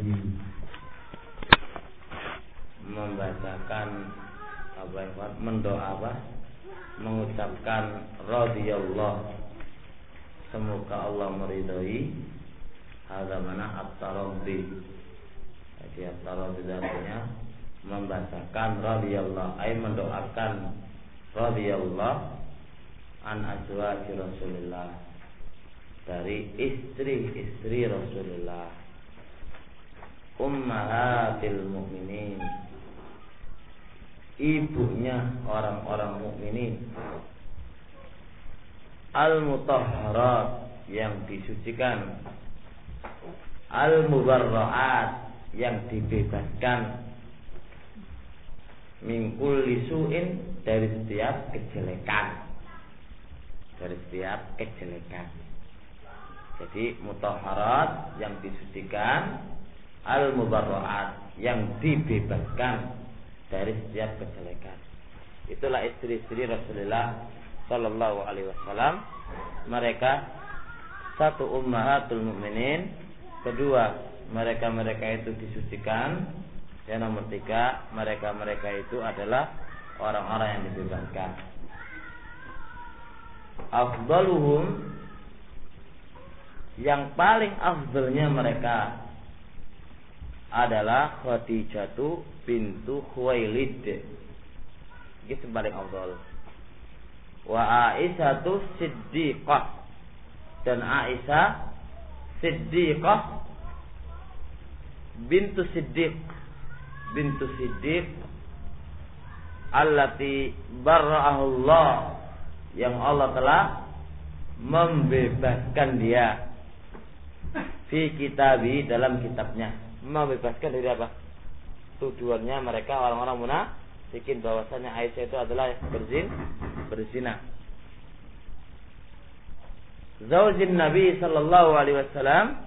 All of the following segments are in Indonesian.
membacakan mengucapkan radhiyallahu, semoga Allah meridhai. Hadza mana at-taraddi. Jadi at-taraddi artinya membacakan radhiyallahu, ay mendoakan radhiyallahu an azwaji Rasulillah, dari istri-istri Rasulullah, ummahatil mukminin, ibunya orang-orang mukminin, al-mutahharat, yang disucikan, al-mubarra'at, yang dibebaskan, min kulli su'in, dari setiap kejelekan, Jadi mutahharat, yang disucikan, al-mubarra'at, yang dibebaskan dari setiap kejelekan. Itulah istri-istri Rasulullah sallallahu alaihi wasallam. Mereka satu, ummahatul mukminin. Kedua, mereka itu disucikan. Yang nomor tiga, mereka itu adalah orang-orang yang dibebaskan. Afdaluhum, yang paling afdalnya mereka adalah Khadijatu bintu Khuwailid. Itu paling afdal. Wa Aisyatu Siddiqah, dan Aisyah Siddiqah bintu Siddiq allati barra'ahullah, yang Allah telah membebaskan dia fi kitabi, dalam kitabnya. Membebaskan dari apa? Tujuannya mereka orang-orang munafikin bahwasanya Aisyah itu adalah berzina. Zaujin Nabi sallallahu alaihi wasallam.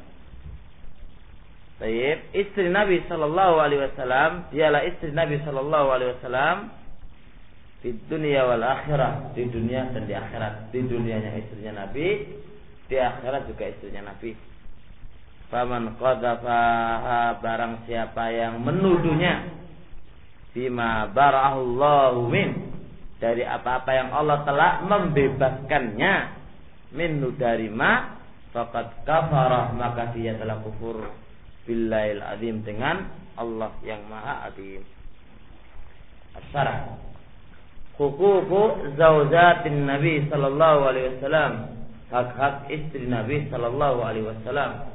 Baik, istri Nabi sallallahu alaihi wasallam, dialah istri Nabi sallallahu alaihi wasallam di dunia wal akhirah, di dunia dan di akhirat. Di dunianya istrinya Nabi, di akhirat juga istrinya Nabi. Faman qadhafaha, barang siapa yang menuduhnya, bima bara'ahullahu min, dari apa-apa yang Allah telah membebaskannya, minhu dari ma, faqad kafara, maka dia telah kufur billahil azim, dengan Allah yang maha azim. As-Sarah, huququ zaujatin Nabi sallallahu alaihi wasallam, hak-hak istri Nabi sallallahu alaihi wasallam.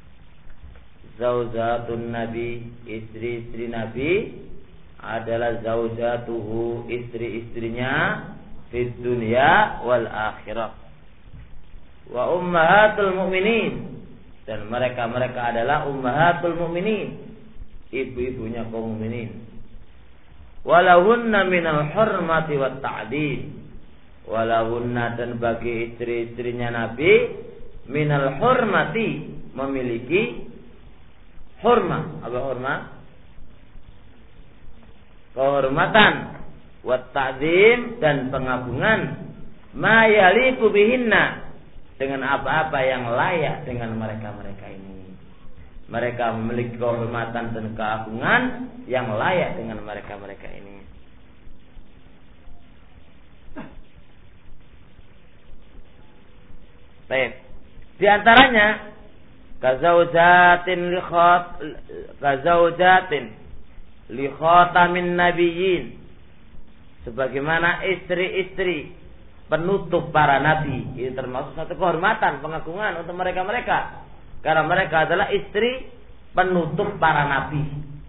Zaujatun Nabi, istri-istri Nabi adalah zaujatuhu, istri-istrinya di dunia wal akhirah. Wa ummahatul mu'minin, dan mereka adalah ummahatul mu'minin, ibu-ibunya kaum mukminin. Walahunna minal hurmati wat ta'dil, walahunna, dan bagi istri-istrinya Nabi, minal hurmati, memiliki hurma. Apa hurma? Kehormatan, wat ta'zim, dan pengagungan, ma yaliqu bihinna, dengan apa-apa yang layak dengan mereka ini. Mereka memiliki kehormatan dan keagungan yang layak dengan mereka ini. Baik. Di antaranya kazaujatin li khatamin nabiyyin, sebagaimana istri-istri penutup para nabi. Ini termasuk satu kehormatan, pengagungan untuk mereka, karena mereka adalah istri penutup para nabi.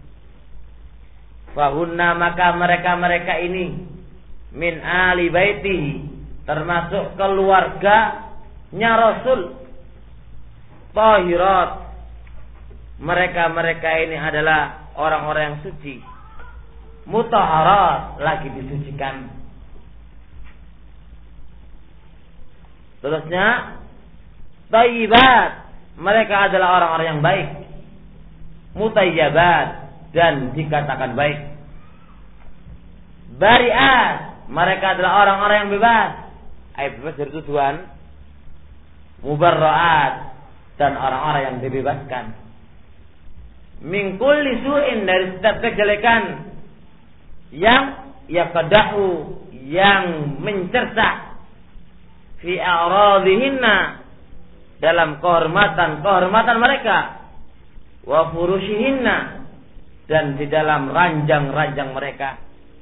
Fahunna, maka mereka ini, min ali baitihi, termasuk keluarganya Rasul. Tahirat, mereka ini adalah orang-orang yang suci. Mutahharat, lagi disucikan. Terusnya thayyibat, mereka adalah orang-orang yang baik. Mutayyabat, dan dikatakan baik. Bari'at, mereka adalah orang-orang yang bebas. Bebas dari tujuan. Mubarra'at, dan orang-orang yang dibebaskan. min kulli su'in, dari setiap kejelekan yang yaqdahu, yang mencerca, fi a'radihinna, dalam kehormatan mereka, wa furushihinna, dan di dalam ranjang-ranjang mereka.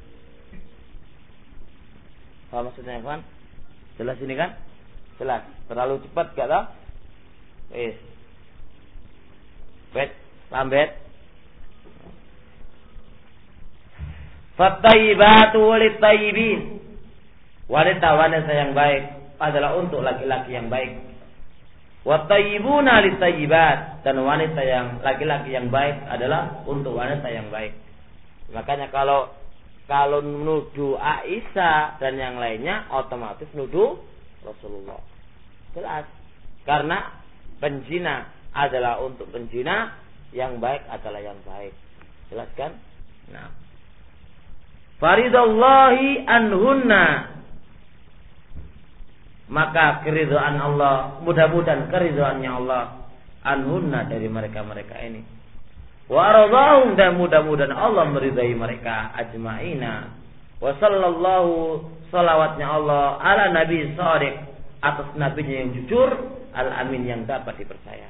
Apa maksudnya, kawan? Jelas ini kan? Jelas. Terlalu cepat gak tau? Lambat. Fattayyibatu walittayyibin. Wanita-wanita yang baik adalah untuk laki-laki yang baik. Wattayyibuna litayyibat, dan wanita yang laki-laki yang baik adalah untuk wanita yang baik. Makanya kalau nuduh Aisyah dan yang lainnya, otomatis nuduh Rasulullah. Jelas. Karena penzina adalah untuk penzina, yang baik adalah yang baik. Jelas kan? Nah. Faridallahi anhunna, maka keridhaan Allah, mudah-mudahan keridhaannya Allah, anhunna, dari mereka-mereka ini. Wa radahum, dan mudah-mudahan Allah meridai mereka ajmaina. Wa sallallahu, salawatnya Allah ala nabi shadiq, atas nabinya yang jujur, al-amin, yang dapat dipercaya.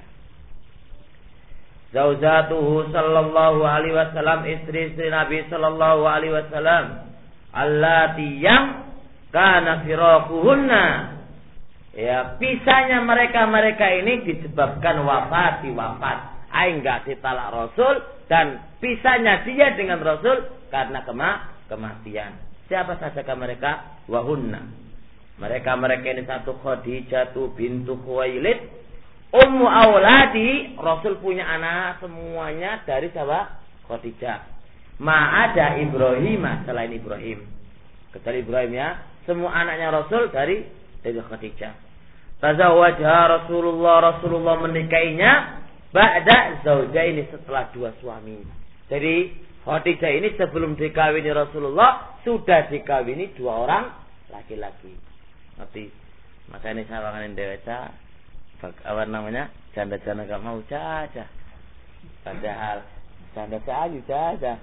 Zaujatuhu sallallahu alaihi wasallam, istri-istri Nabi sallallahu alaihi wasallam, allati yang kana firaquhunna, ya pisahnya mereka ini disebabkan wafat, enggak ditalak Rasul, dan pisahnya dia dengan Rasul karena kematian. Siapa sajakah mereka? Wahunna, mereka ini satu, Khadijah bintu Khuwailid ummu auladi, Rasul punya anak semuanya dari siapa? Khadijah. Ma'ada Ibrahim, selain Ibrahim, kecuali Ibrahim ya, semua anaknya Rasul dari Khadijah. Tazawwajha Rasulullah menikahinya ba'da zaujaini, setelah dua suami. Jadi Khadijah ini sebelum dikawini Rasulullah sudah dikawini dua orang laki-laki. Nanti masa ini saya bakalan dewasa, apa namanya, janda-janda gak mau caca, padahal janda caca.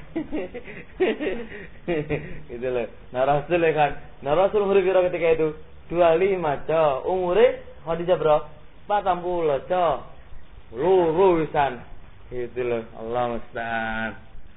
Gitu loh. Nah Rasul kan, berpikir ketika itu 25 umure Khadijah bro 40 luru wisan. Gitu loh. Allah musta'an.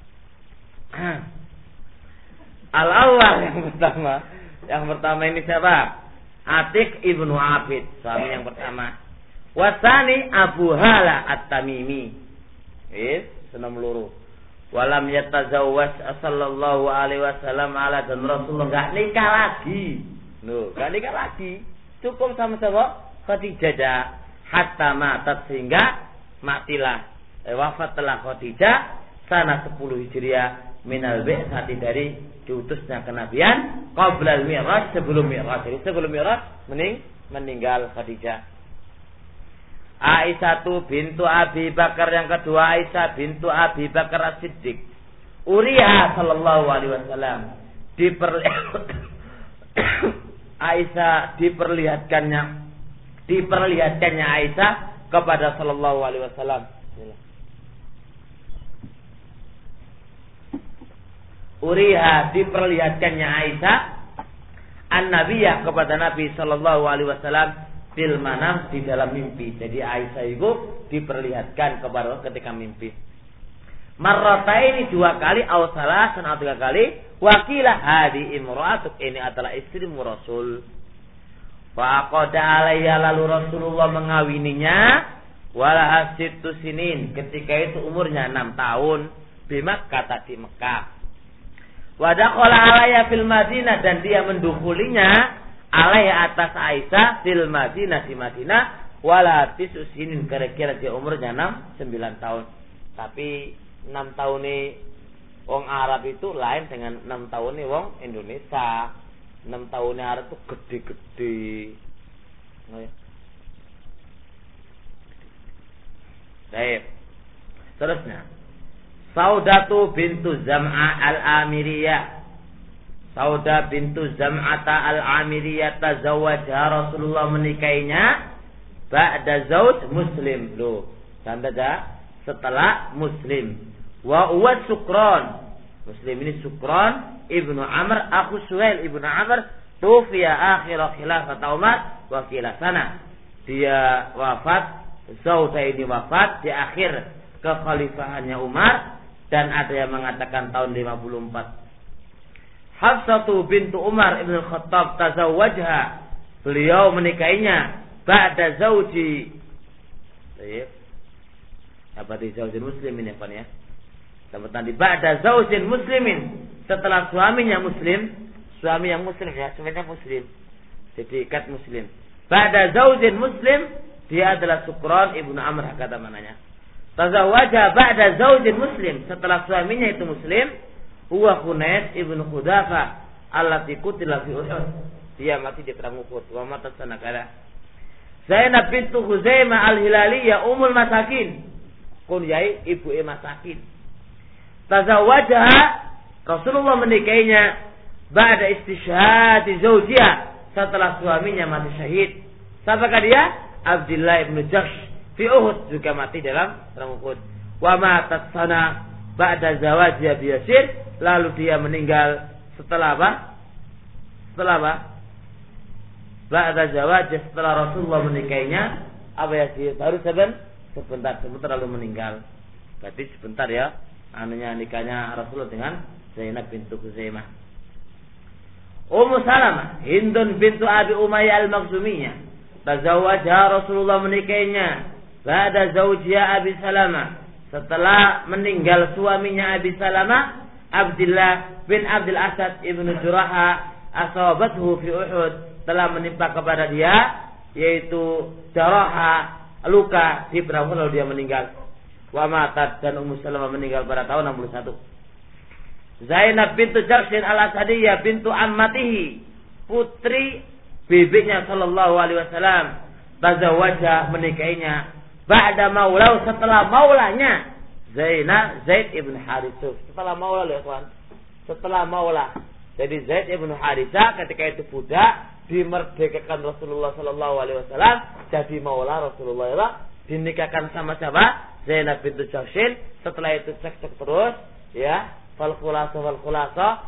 Al-awwal, yang pertama ini siapa? Atik ibnu Abid, suami yang pertama. Wasani Abu Hala At-Tamimi. Senam luru. Walam yatazawwaj sallallahu alaihi wasallam ala, dan Rasulullah enggak nikah lagi. Enggak nikah lagi. Cukup sama siapa? Khadijah dah. Hatta matat, sehingga matilah. Wafatlah Khadijah sana 10 Hijriah minal bi'tsati, dari diutusnya kenabian, qabla al-mi'raj, sebelum mi'raj. Jadi sebelum mi'raj meninggal Khadijah. Aisyah bintu Abi Bakar, yang kedua Aisyah bintu Abi Bakar As-Siddiq. Uriha sallallahu alaihi wasallam, Aisyah diperlihatkannya Aisyah kepada sallallahu alaihi wasallam. Uriha, diperlihatkannya Aisyah an-nabiyah, kepada Nabi sallallahu alaihi wasallam, fil manam, di dalam mimpi. Jadi Aisyah itu diperlihatkan kepada ketika mimpi. Marrataini, 2 kali, aw salasan, atau 3 kali. Wakilah hadi imra'atuk, ini adalah istrimu Rasul. Faqada alaiha, lalu Rasulullah mengawininya, wala asittu sinin, ketika itu umurnya 6 tahun, di Makkah, di Mekah. Wadakhala alaiha fil Madinah, dan dia mendukulinya alaiha atas Aisyah fil Madinah, di Madinah, wala tisusinin, kira-kira dia umurnya 9 tahun. Tapi 6 tahun ini wong Arab itu lain dengan 6 tahun ini wong Indonesia. 6 tahun ini Arab itu gede-gede. Baik. Terusnya, Saudatu bintu Zam'a al-Amiriyah. Sauda bintu Zam'ata al-Amiriyah tazawwajha, Rasulullah menikahinya ba'da zauj muslim. Loh, tanda setelah Muslim. Wa huwa Sukron. Muslim ini Sukron ibnu Amr aku Suhail ibnu Amr tufiya akhir khilafat Umar wa sana. Dia wafat, Zaudah ini wafat di akhir kekhalifahannya Umar, dan ada yang mengatakan tahun 54. Hafsatu bintu Umar ibn Khattab tazawwajha, beliau menikahinya ba'da zauji. Baik. Apa di zaujin muslimin ya Pak ya? Sebutan di ba'da zaujin muslimin, setelah suaminya muslim, suami yang muslim ya, suaminya muslim. Jadi ikat muslim. Ba'da zaujin muslim, dia adalah Sukron ibnu Amr kata mananya. Tazawwaja ba'da zaujin muslim, setelah suaminya itu muslim. Huwa Hunais ibnu Khudafa allati qutila fi Uhud. Dia mati di perang Uhud. Wa mata sanakala. Zainab bintu Khuzaimah al-Hilaliyah umul masakin. Kunyai ibu masakin. Tazawwajaha, Rasulullah menikahinya ba'da istishhadi zawjiha, setelah suaminya mati syahid. Siapakah dia? Abdullah ibnu Jahsh fi Uhud, juga mati dalam perang Uhud. Wa matat sana ba'da zawajiyah bi Yasir, lalu dia meninggal setelah apa? Setelah apa? Ba'da zawajiyah, setelah Rasulullah menikahinya apa Yasir? Baru sebentar lalu meninggal. Berarti sebentar ya, anunya nikahnya Rasulullah dengan Zainab bintu Khuzaimah. Ummu Salamah Hindun bintu Abi Umayyah al-Makhzumiyah, tazawwajha Rasulullah menikahinya ba'da zawjiha Abi Salamah, setelah meninggal suaminya Abi Salamah, Abdullah bin Abdul Asad ibnu Juraha asabathu fi Uhud, telah menimpa kepada dia yaitu jaraha, luka di perang Uhud, lalu dia meninggal. Wa matat, dan Ummu Salamah meninggal pada tahun 61. Zainab bintu Jahshin al-Asadiyah bintu ammatihi, putri bibinya sallallahu alaihi wasallam, tazawwaja menikahinya ba'da maulau, setelah maulanya Zaid ibn Harithah. Setelah maula loh kawan. Setelah maula. Jadi Zaid ibn Harithah ketika itu budak dimerdekakan Rasulullah sallallahu alaihi wasallam, jadi maula Rasulullah ya, dinikahkan sama siapa? Zainab bintu Jahshin. Setelah itu cekcok terus ya, fal khulasa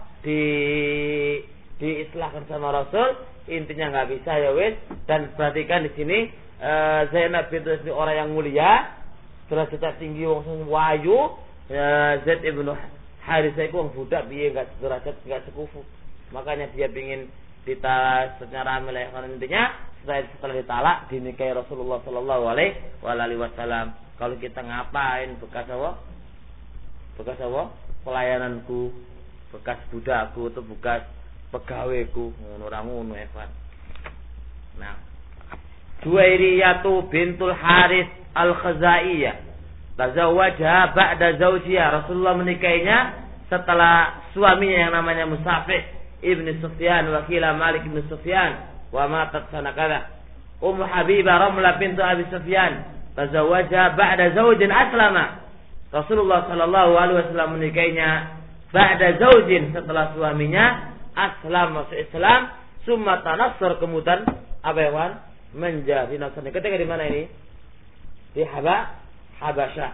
diislahkan sama Rasul, intinya nggak bisa ya wis. Dan perhatikan di sini Zainab bintu Jahshin orang yang mulia, derajat tinggi, wong wayu. Zaid ibn Harithah itu wong budak piye, enggak derajat, enggak sekufu. Makanya dia pengin ditalak secara milik, intinya setelah ditalak dinikahi Rasulullah sallallahu alaihi wasallam. Kalau kita ngapain bekas apa? Bekas apa? Pelayananku, bekas budakku atau bekas pegawaiku, ngono ora ngono Evan. Nah, Juwairiyatu bintul Harith al-Khazaiyah tazawwajha ba'da zawjiha, Rasulullah menikahinya setelah suaminya yang namanya Musafih ibn Sufyan wakila Malik ibn Sufyan, wa matat sanakala. Ummu Habibah Ramlah bintu Abi Sufyan tazawwajha ba'da zawjin aslama, Rasulullah sallallahu alaihi wasallam menikahinya ba'da zawjin, setelah suaminya aslam, masuk Islam, summa tanassar, kemudian apa ya Wan? Menjadi Nasrani. Ketika di mana ini? Di Habasyah.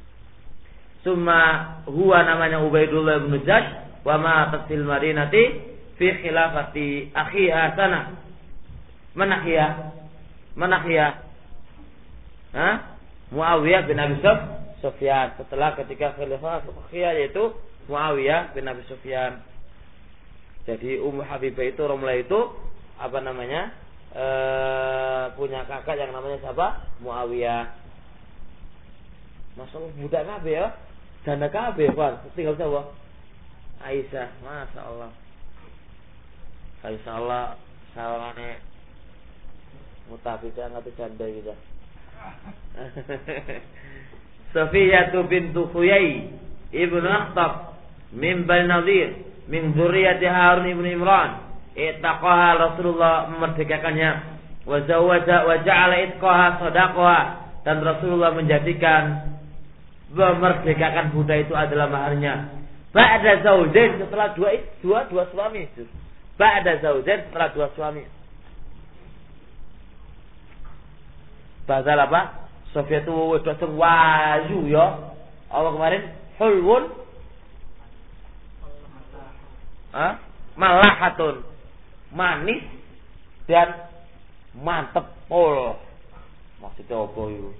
Summa huwa namanya Ubaidullah bin Jahsh, wa matat fil Madinati fi khilafati akhiha sana. Manakhiya. Muawiyah bin Abi Sufyan. Setelah ketika khilafah akhiyah, yaitu Muawiyah bin Abi Sufyan. Jadi Ummu Habibah itu, Ramlah itu apa namanya? Punya kakak yang namanya siapa? Muawiyah. Masalah budak kabeh ya. Janda kabeh, Pak. Tinggal siapa? Aisyah. Masyaallah. Insyaallah sawane mutafiqan atau janda gitu. Safiyah bintu Khuyai ibnu Akhtab min Bani Nadir min dzurriyyati Harun ibnu Imran. Ittaqaha, Rasulullah memerdekakannya, wa zawwaja wa ja'ala itqaha sadaqaha, dan Rasulullah menjadikan memerdekakan budak itu adalah maharnya. Ba'da zaujain, setelah dua suami itu. Ba'da zaujain, setelah dua suami. Badal apa? Sofia itu wedok sing wayu ya. Allah kemarin hulwun malahatun, manis dan mantep pol. Maksudnya apa itu?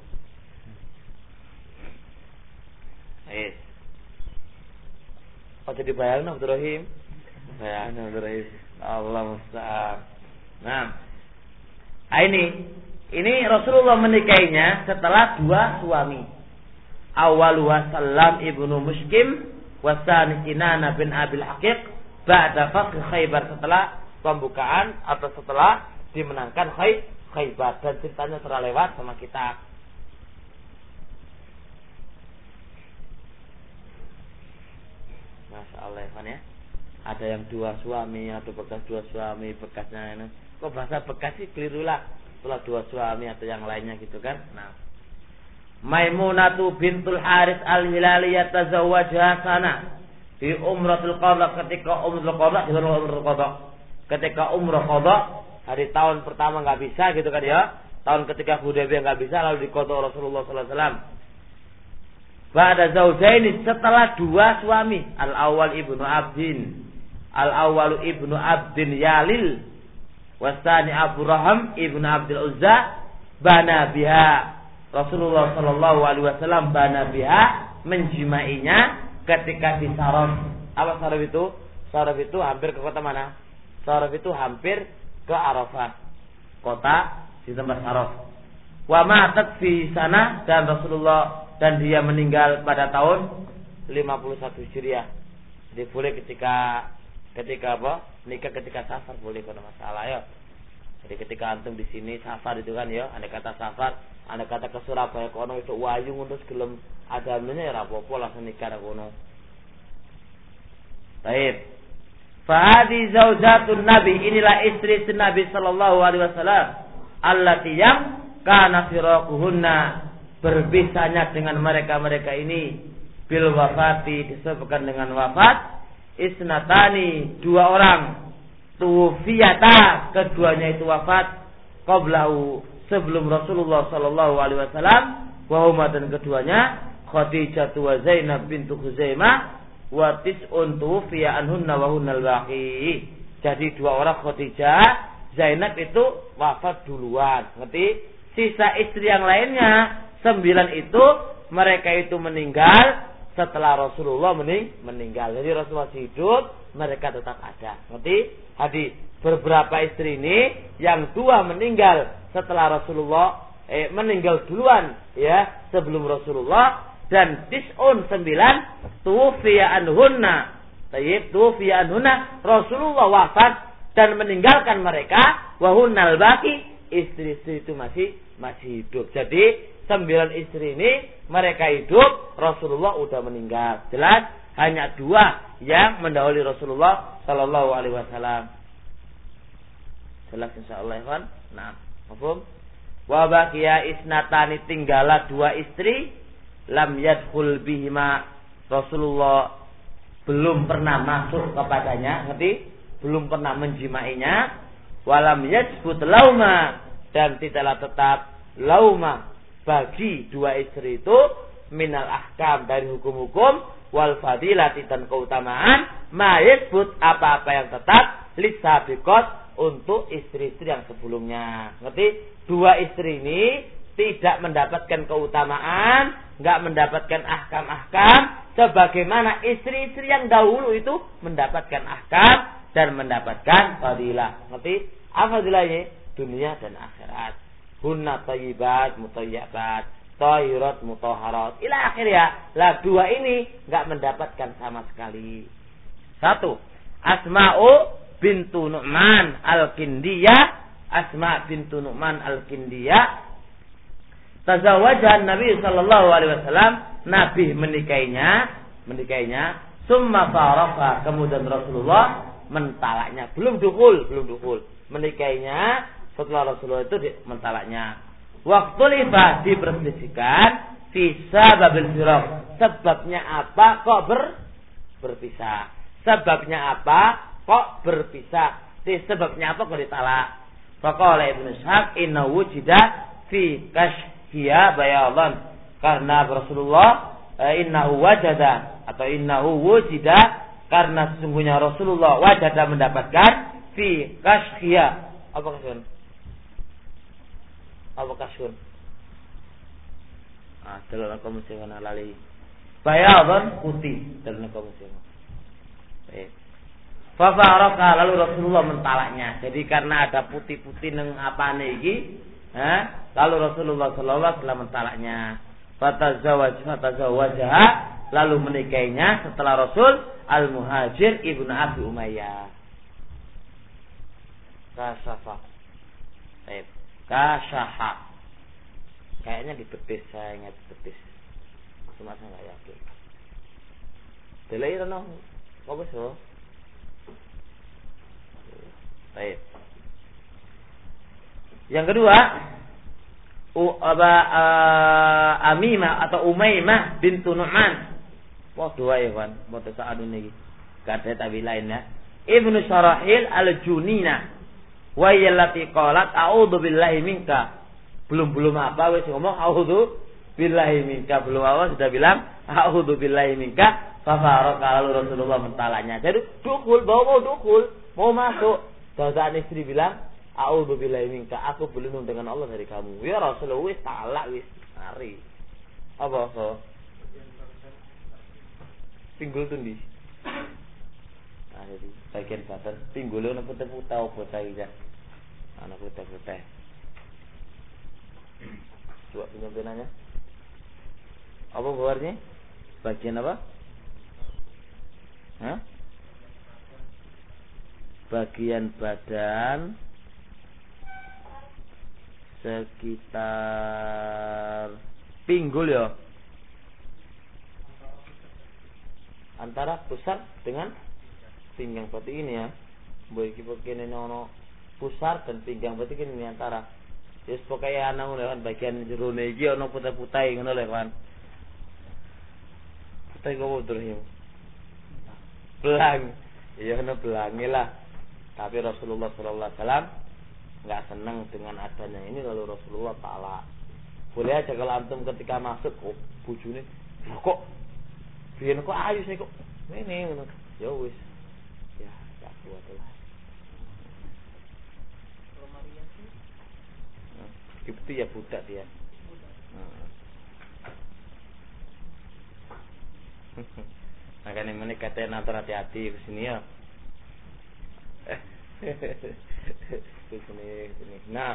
Kok jadi bayang Abdul Rahim? Bayang Abdul Rahim. Allah musta'an. Nah, ini Rasulullah menikahinya setelah 2 suami. Awaluha Salam ibnu Mushkim, wasani Kinana bin Abil Haqiq, ba'da fath Khaybar, setelah pembukaan atau setelah dimenangkan Khaybar, dan ceritanya telah lewat sama kita. Masya Allah ya. Ada yang 2 suami, ada bekas 2 suami, bekasnya ini. Kok bahasa bekas sih keliru lah. Setelah 2 suami atau yang lainnya gitu kan. Nah, Maimunatu bintul Haris al-Hilaliyah tazawwajha sana di Umratul Qadha, ketika Umratul Qadha, ketika Umrah Qadha, hari tahun pertama enggak bisa gitu kan ya. Tahun ketiga Hudaybiyah enggak bisa, lalu diqadha Rasulullah sallallahu alaihi wasallam. Ba'da zaujaini, setelah 2 suami, al-awwal ibnu Abdin Yalil, wasani Abu Raham ibnu Abdul Uzza, bana biha Rasulullah sallallahu alaihi wasallam, bana biha, menjimainya ketika di Saraf. Apa Saraf itu? Saraf itu hampir ke kota mana? Saraf itu hampir ke Arafah, kota di tempat Saraf. Wa matat fi sana, dan Rasulullah dan dia meninggal pada tahun 51 Hijriah. Jadi boleh ketika apa? Nikah ketika safar boleh, kalau masalah ya. Jadi ketika antum di sini safar itu kan ya, andai kata safar, andai kata ke Surabaya kono itu wayu terus gelem adamnya ya apa-apa langsung nikah kono. Baik. Fahadi zaujatun Nabi, inilah istri Nabi sallallahu alaihi wasallam, allati yang kana firaquhunna, berpisahnya dengan mereka ini bil wafati, disebutkan dengan wafat, isnatani, 2 orang, tuwfiyata, keduanya itu wafat, qablahu, sebelum Rasulullah sallallahu alaihi wasallam, wa huma, dan keduanya Khadijah wa Zainab bintu Khuzaimah, wa tis'un tuwfiya anhunna wa hunnal baqi. Jadi 2 orang Khadijah, Zainab itu wafat duluan, ngerti? Sisa istri yang lainnya 9 itu, mereka itu meninggal setelah Rasulullah meninggal. Jadi Rasulullah hidup, mereka tetap ada. Ngerti? Hadis beberapa istri ini, yang 2 meninggal setelah Rasulullah meninggal duluan ya, sebelum Rasulullah, dan tis'un 9 tuwfiya anhunna. Tayyib, tuwfiya anhunna, Rasulullah wafat dan meninggalkan mereka, wa hunnal baqi, istri-istri itu masih hidup. Jadi 9 istri ini mereka hidup, Rasulullah udah meninggal. Jelas hanya 2 yang mendahului Rasulullah sallallahu alaihi wasallam. Jelas insyaallah ya kan? Nah, mafhum? Wa baqiya isnatani, tinggallah 2 istri, lam yadkhul bihima, Rasulullah belum pernah masuk kepadanya, ngerti? Belum pernah menjimainya. Walam yajbut lauma, dan tidaklah tetap lauma bagi 2 istri itu minal ahkam, dari hukum-hukum, wal fadilati, dan keutamaan, ma yasbut, apa-apa yang tetap, lisabiqat, untuk istri-istri yang sebelumnya. Ngerti? 2 istri ini tidak mendapatkan keutamaan, enggak mendapatkan ahkam-ahkam sebagaimana istri-istri yang dahulu itu mendapatkan ahkam dan mendapatkan fadilah. Ngerti? Apa fadilahnya? Dunia dan akhirat. Hunna thayyibat mutayyabat, tahirat mutahharat, ila akhir ya. Lah 2 ini enggak mendapatkan sama sekali. 1. Asma'u bintu Nu'man al-Kindiyah. Asma bintu Nu'man al-Kindiyah tazawwajaha Nabi sallallahu alaihi wasallam, Nabi menikahinya, summa farafa, kemudian Rasulullah mentalaknya. Belum dukul. Menikahinya setelah Rasulullah itu mentalaknya. Waktu libat, diperselisihkan fi sababil firaq, sebabnya apa kok berpisah? Sebabnya apa kok berpisah? Sebabnya apa kok ditalak? Faqala Ibnu Ishaq inna wujida fi hiya bayadan, karena Rasulullah innahu wajada atau innahu wujida, karena sesungguhnya Rasulullah wajada mendapatkan fi kashhiya. Apa kashun? Apa kashun? Dalam kamus yang lali. Bayadan putih dalam kamus yang. Fa faraka, lalu Rasulullah mentalaknya. Jadi karena ada putih-putih nang apane iki, lalu Rasulullah sallallahu alaihi wasallam mentalaknya. Fatazawwajaha, lalu menikahinya setelah Rasul Al-Muhajir ibnu Abi Umayyah. Kasyaha. Kayaknya di betis, saya ingat betis. Cuma saya nggak yakin. Delay no. Apa sih? Baik. Yang kedua, Amimah atau Umaymah bintu Nu'man. Wah, dua ya kan. Moto saat ini. Gak ada tabi lainnya. Ibnu Syarahil al-Junina. Wa yallati qalat a'udzu billahi minka. Belum apa wis ngomong a'udzu billahi minka. Belum apa sudah bilang a'udzu billahi minka. Fa faraka, lalu Rasulullah mentalanya. Jadi dukul, mau dukul, mau masuk. Saat istri bilang, a'udzu billahi minka, aku berlindung dengan Allah dari kamu. Ya Rasulullah, wis talak wis, mari. Apa so? Pinggul tundi. Nah, jadi bagian badan pinggulnya ana putih-putih apa saja. Ana putih-putih. Coba penyampaiannya. Apa bawarnya? Bagian apa? Hah? Bagian badan sekitar pinggul ya, antara pusar dengan pinggang, berarti ini ya, boleh kita nono pusar dan pinggang, berarti ini antara. Yes, pokoknya anak kan bagian jerone iki ono putih-putih ngono lho kan. Putih kok terus ya. Belang. Iya ono belange lah. Tapi Rasulullah sallallahu alaihi wasallam enggak senang dengan adanya ini, lalu Rasulullah taala. Boleh aja kalau antum ketika masuk bojone kok biyen kok ayu sih kok ngene ngono. Ya wis. Ya, tak kuat lah. Itu ya budak dia. Makanya ini katanya nanti hati-hati ke sini ya. Ke sini. Nah.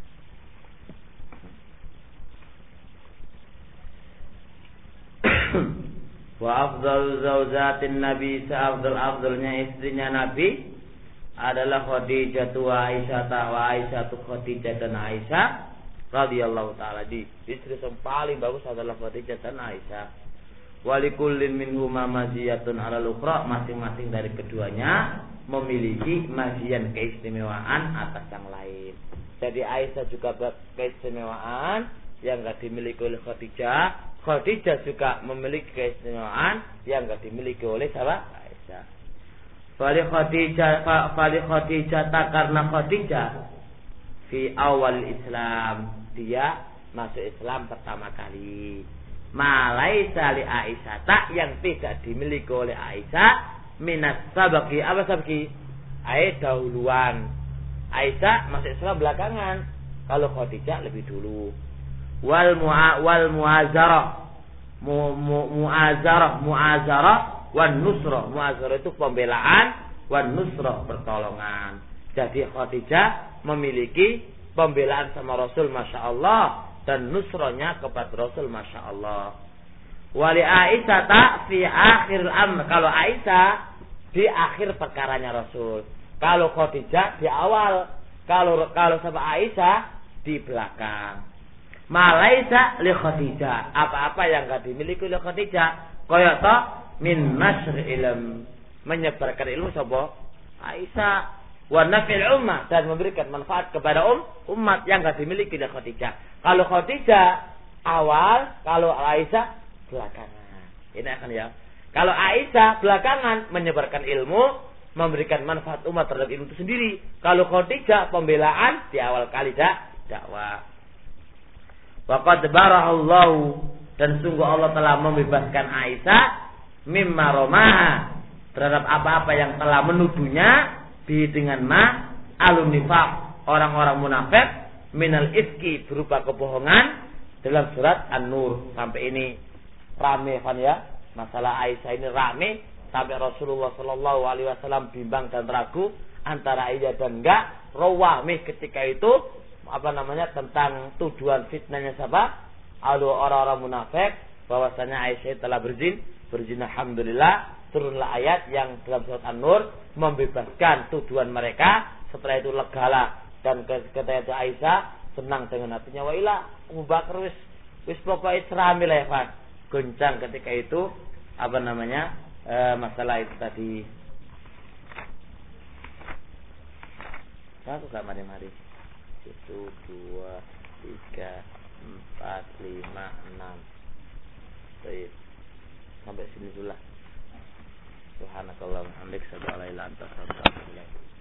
Wa afdal zaujatin Nabi, seafdal-afdalnya istrinya Nabi adalah Khadijah wa Aisyah, Khadijah dan Aisyah radhiyallahu taala. Di istri yang paling bagus adalah Khadijah dan Aisyah. Walikullin minhuma maziyatun 'alal ukhra, masing-masing dari keduanya memiliki mazian, keistimewaan atas yang lain. Jadi Aisyah juga keistimewaan yang enggak dimiliki oleh Khadijah. Khadijah juga memiliki keistimewaan yang enggak dimiliki oleh siapa? Aisyah. Fali Khadijah karena Khadijah fi awal Islam, dia masuk Islam pertama kali. Malaisa li Aisyah, tak yang tidak dimiliki oleh Aisyah minat sabaki. Apa sabaki? Aisyah dahuluan. Aisyah masuk Islam belakangan. Kalau Khadijah lebih dulu. Wal muazarah wan nusrah. Muazarah itu pembelaan, wan nusrah pertolongan. Jadi Khadijah memiliki pembelaan sama Rasul, masya Allah, dan nusrahnya kepada Rasul, masya Allah. Wali Aisyah tak fi akhir amr. Kalau Aisyah di akhir perkaranya Rasul. Kalau Khadijah di awal. Kalau sama Aisyah di belakang. Malaisa li Khadijah, apa-apa yang enggak dimiliki oleh Khadijah, kaya ta min nasr ilm, menyebarkan ilmu sapa Aisyah, wa nafil ummah, dan memberikan manfaat kepada umat yang enggak dimiliki oleh Khadijah. Kalau Khadijah awal, kalau Aisyah belakangan. Ini akan ya. Kalau Aisyah belakangan menyebarkan ilmu, memberikan manfaat umat terhadap ilmu itu sendiri. Kalau Khadijah pembelaan di awal kali dakwah. Waqad barahallahu, dan sungguh Allah telah membebaskan Aisyah mimma romaha, terhadap apa-apa yang telah menuduhnya dengan alunifaq, orang-orang munafik, minal ifki, berupa kebohongan, dalam surat An-Nur. Sampai ini rame kan ya, masalah Aisyah ini rame sampai Rasulullah Shallallahu Alaihi Wasallam bimbang dan ragu antara iya dan enggak. Rawamih ketika itu tentang tuduhan fitnahnya siapa? Orang-orang munafik, bahwasanya Aisyah telah berzina. Alhamdulillah turunlah ayat yang dalam surat An-Nur membebaskan tuduhan mereka. Setelah itu legalah, dan ketika itu Aisyah senang dengan hatinya. Wa ila Abu Bakar wis pokoknya ceramil ya Pak, goncang ketika itu masalah itu tadi. Aku gak mari-mari. 1, 2, 3, 4, 5, 6. Baik. Sampai sini dulu lah. Subhanakallahumma wa bihamdika, asyhadu an la ilaha illa anta, astaghfiruka wa atubu ilaik.